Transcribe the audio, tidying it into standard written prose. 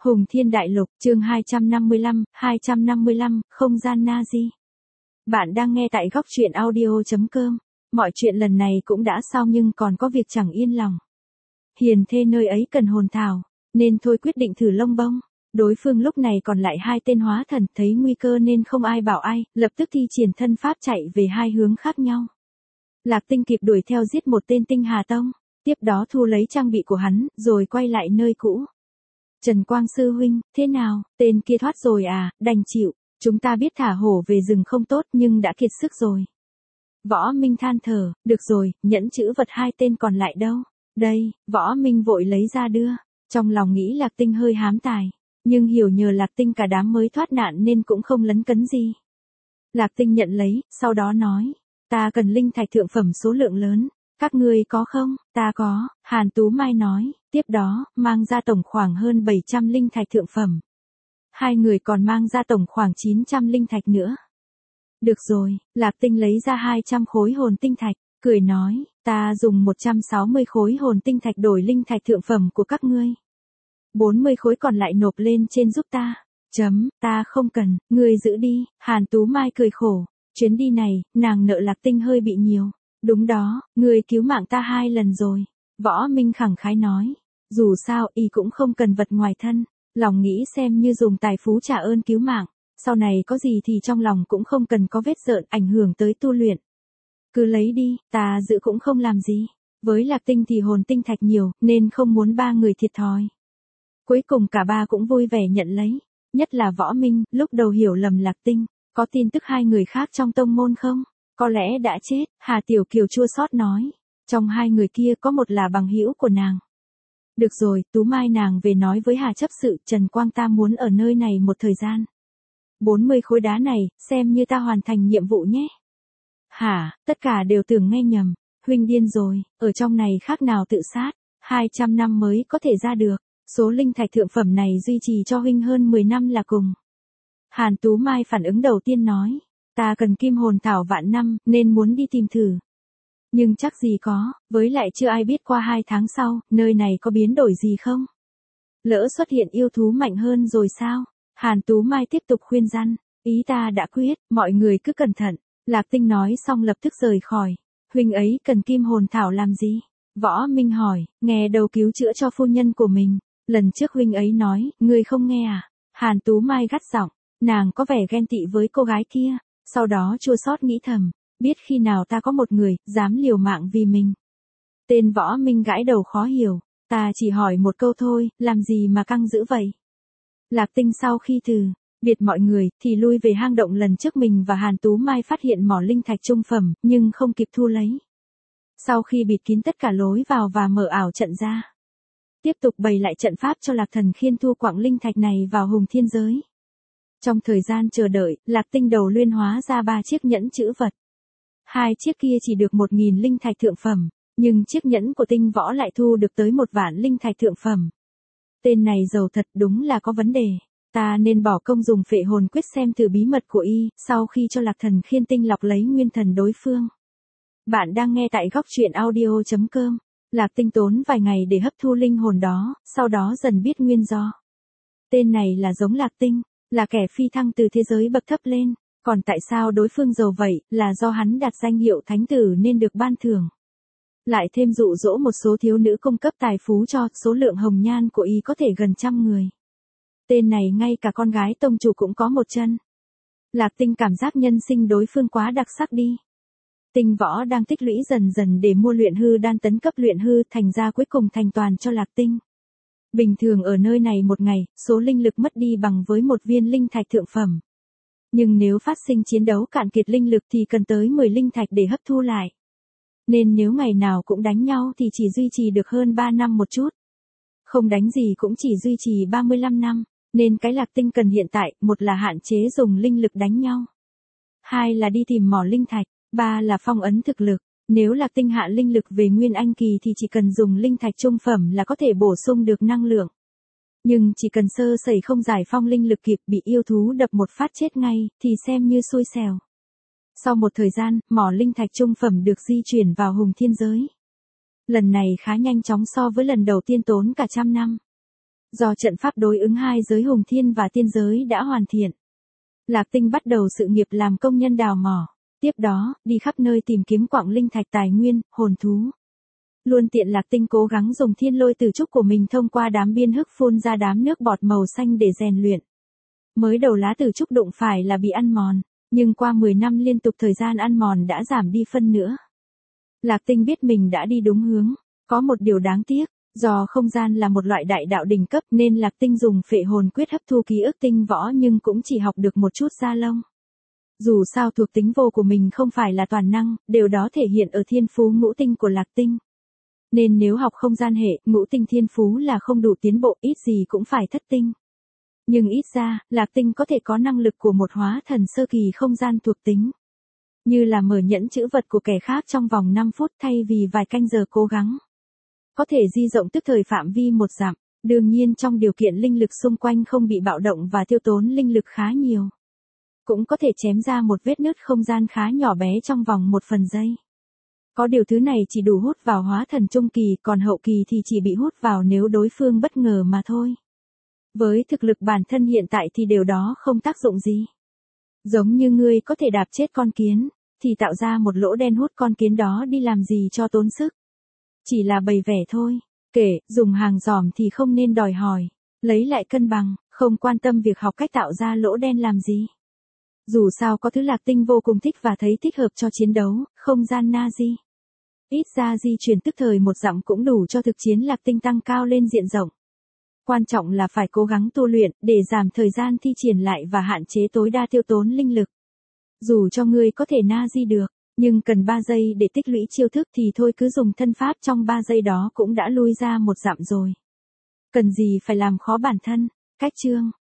Hùng Thiên Đại Lục, chương 255, không gian Nazi. Bạn đang nghe tại góc truyện audio.com. Mọi chuyện lần này cũng đã xong nhưng còn có việc chẳng yên lòng. Hiền thê nơi ấy cần hồn thảo, nên thôi quyết định thử lông bông. Đối phương lúc này còn lại 2 tên hóa thần, thấy nguy cơ nên không ai bảo ai, lập tức thi triển thân pháp chạy về 2 hướng khác nhau. Lạc Tinh kịp đuổi theo giết một tên Tinh Hà Tông, tiếp đó thu lấy trang bị của hắn, rồi quay lại nơi cũ. Trần Quang sư huynh, thế nào, tên kia thoát rồi à, đành chịu, chúng ta biết thả hổ về rừng không tốt nhưng đã kiệt sức rồi. Võ Minh than thở, được rồi, nhẫn chữ vật 2 tên còn lại đâu? Đây, Võ Minh vội lấy ra đưa, trong lòng nghĩ Lạc Tinh hơi hám tài, nhưng hiểu nhờ Lạc Tinh cả đám mới thoát nạn nên cũng không lấn cấn gì. Lạc Tinh nhận lấy, sau đó nói, ta cần linh thạch thượng phẩm số lượng lớn. Các ngươi có không? Ta có, Hàn Tú Mai nói, tiếp đó, mang ra tổng khoảng hơn 700 linh thạch thượng phẩm. 2 người còn mang ra tổng khoảng 900 linh thạch nữa. Được rồi, Lạc Tinh lấy ra 200 khối hồn tinh thạch, cười nói, ta dùng 160 khối hồn tinh thạch đổi linh thạch thượng phẩm của các ngươi. 40 khối còn lại nộp lên trên giúp ta. Ta không cần, ngươi giữ đi, Hàn Tú Mai cười khổ, chuyến đi này, nàng nợ Lạc Tinh hơi bị nhiều. Đúng đó, người cứu mạng ta 2 lần rồi. Võ Minh khẳng khái nói. Dù sao y cũng không cần vật ngoài thân. Lòng nghĩ xem như dùng tài phú trả ơn cứu mạng. Sau này có gì thì trong lòng cũng không cần có vết rợn ảnh hưởng tới tu luyện. Cứ lấy đi, ta giữ cũng không làm gì. Với Lạc Tinh thì hồn tinh thạch nhiều, nên không muốn 3 người thiệt thòi. Cuối cùng cả 3 cũng vui vẻ nhận lấy. Nhất là Võ Minh, lúc đầu hiểu lầm Lạc Tinh. Có tin tức 2 người khác trong tông môn không? Có lẽ đã chết, Hà Tiểu Kiều chua xót nói. Trong 2 người kia có một là bằng hữu của nàng. Được rồi, Tú Mai nàng về nói với Hà chấp sự, Trần Quang ta muốn ở nơi này một thời gian. 40 khối đá này, xem như ta hoàn thành nhiệm vụ nhé. Hả, tất cả đều tưởng nghe nhầm. Huynh điên rồi, ở trong này khác nào tự sát. 200 năm mới có thể ra được. Số linh thạch thượng phẩm này duy trì cho huynh hơn 10 năm là cùng. Hàn Tú Mai phản ứng đầu tiên nói. Ta cần kim hồn thảo vạn năm, nên muốn đi tìm thử. Nhưng chắc gì có, với lại chưa ai biết qua 2 tháng sau, nơi này có biến đổi gì không? Lỡ xuất hiện yêu thú mạnh hơn rồi sao? Hàn Tú Mai tiếp tục khuyên răn, ý ta đã quyết, mọi người cứ cẩn thận. Lạc Tinh nói xong lập tức rời khỏi. Huynh ấy cần kim hồn thảo làm gì? Võ Minh hỏi, nghe đầu cứu chữa cho phu nhân của mình. Lần trước huynh ấy nói, ngươi không nghe à? Hàn Tú Mai gắt giọng, nàng có vẻ ghen tị với cô gái kia. Sau đó chua xót nghĩ thầm, biết khi nào ta có một người, dám liều mạng vì mình. Tên Võ Minh gãi đầu khó hiểu, ta chỉ hỏi một câu thôi, làm gì mà căng dữ vậy? Lạc Tinh sau khi từ biệt mọi người, thì lui về hang động lần trước mình và Hàn Tú Mai phát hiện mỏ linh thạch trung phẩm, nhưng không kịp thu lấy. Sau khi bịt kín tất cả lối vào và mở ảo trận ra, tiếp tục bày lại trận pháp cho Lạc Thần Khiên thu quặng linh thạch này vào Hùng Thiên giới. Trong thời gian chờ đợi, Lạc Tinh đầu luyện hóa ra 3 chiếc nhẫn chữ vật. 2 chiếc kia chỉ được 1000 linh thạch thượng phẩm, nhưng chiếc nhẫn của Tinh Võ lại thu được tới 1 vạn linh thạch thượng phẩm. Tên này giàu thật, đúng là có vấn đề. Ta nên bỏ công dùng phệ hồn quyết xem thử bí mật của y, sau khi cho Lạc Thần Khiên tinh lọc lấy nguyên thần đối phương. Bạn đang nghe tại góc truyện audio.com. Lạc Tinh tốn vài ngày để hấp thu linh hồn đó, sau đó dần biết nguyên do. Tên này là giống Lạc Tinh, là kẻ phi thăng từ thế giới bậc thấp lên. Còn tại sao đối phương giàu vậy, là do hắn đạt danh hiệu thánh tử nên được ban thưởng. Lại thêm dụ dỗ một số thiếu nữ cung cấp tài phú cho, số lượng hồng nhan của y có thể gần 100 người. Tên này ngay cả con gái tông chủ cũng có một chân. Lạc Tinh cảm giác nhân sinh đối phương quá đặc sắc đi. Tinh Võ đang tích lũy dần dần để mua luyện hư đan tấn cấp luyện hư, thành ra cuối cùng thành toàn cho Lạc Tinh. Bình thường ở nơi này một ngày, số linh lực mất đi bằng với 1 viên linh thạch thượng phẩm. Nhưng nếu phát sinh chiến đấu cạn kiệt linh lực thì cần tới 10 linh thạch để hấp thu lại. Nên nếu ngày nào cũng đánh nhau thì chỉ duy trì được hơn 3 năm một chút. Không đánh gì cũng chỉ duy trì 35 năm. Nên cái Lạc Tinh cần hiện tại, 1 là hạn chế dùng linh lực đánh nhau. 2 là đi tìm mỏ linh thạch. 3 là phong ấn thực lực. Nếu Lạc Tinh hạ linh lực về Nguyên Anh kỳ thì chỉ cần dùng linh thạch trung phẩm là có thể bổ sung được năng lượng. Nhưng chỉ cần sơ sẩy không giải phong linh lực kịp, bị yêu thú đập một phát chết ngay, thì xem như xui xẻo. Sau một thời gian, mỏ linh thạch trung phẩm được di chuyển vào Hùng Thiên giới. Lần này khá nhanh chóng so với lần đầu tiên tốn cả 100 năm. Do trận pháp đối ứng hai giới hùng thiên và tiên giới đã hoàn thiện, Lạc Tinh bắt đầu sự nghiệp làm công nhân đào mỏ. Tiếp đó, đi khắp nơi tìm kiếm quặng linh thạch tài nguyên, hồn thú. Luôn tiện Lạc Tinh cố gắng dùng thiên lôi tử trúc của mình thông qua đám biên hức phun ra đám nước bọt màu xanh để rèn luyện. Mới đầu lá tử trúc đụng phải là bị ăn mòn, nhưng qua 10 năm liên tục thời gian ăn mòn đã giảm đi phân nữa. Lạc Tinh biết mình đã đi đúng hướng. Có một điều đáng tiếc, do không gian là một loại đại đạo đỉnh cấp nên Lạc Tinh dùng phệ hồn quyết hấp thu ký ức tinh võ nhưng cũng chỉ học được một chút da lông. Dù sao thuộc tính vô của mình không phải là toàn năng, điều đó thể hiện ở thiên phú ngũ tinh của Lạc Tinh. Nên nếu học không gian hệ, ngũ tinh thiên phú là không đủ tiến bộ, ít gì cũng phải thất tinh. Nhưng ít ra, Lạc Tinh có thể có năng lực của một hóa thần sơ kỳ không gian thuộc tính. Như là mở nhẫn chữ vật của kẻ khác trong vòng 5 phút thay vì vài canh giờ cố gắng. Có thể di rộng tức thời phạm vi một dặm, đương nhiên trong điều kiện linh lực xung quanh không bị bạo động và tiêu tốn linh lực khá nhiều. Cũng có thể chém ra một vết nứt không gian khá nhỏ bé trong vòng 1 phần giây. Có điều thứ này chỉ đủ hút vào hóa thần trung kỳ, còn hậu kỳ thì chỉ bị hút vào nếu đối phương bất ngờ mà thôi. Với thực lực bản thân hiện tại thì điều đó không tác dụng gì. Giống như ngươi có thể đạp chết con kiến, thì tạo ra một lỗ đen hút con kiến đó đi làm gì cho tốn sức. Chỉ là bày vẻ thôi. Kể, dùng hàng giòm thì không nên đòi hỏi. Lấy lại cân bằng, không quan tâm việc học cách tạo ra lỗ đen làm gì. Dù sao có thứ Lạc Tinh vô cùng thích và thấy thích hợp cho chiến đấu, không gian Nazi. Ít ra di chuyển tức thời một dặm cũng đủ cho thực chiến Lạc Tinh tăng cao lên diện rộng. Quan trọng là phải cố gắng tu luyện để giảm thời gian thi triển lại và hạn chế tối đa tiêu tốn linh lực. Dù cho ngươi có thể Nazi được, nhưng cần 3 giây để tích lũy chiêu thức thì thôi cứ dùng thân pháp trong 3 giây đó cũng đã lui ra một dặm rồi. Cần gì phải làm khó bản thân. Cách chương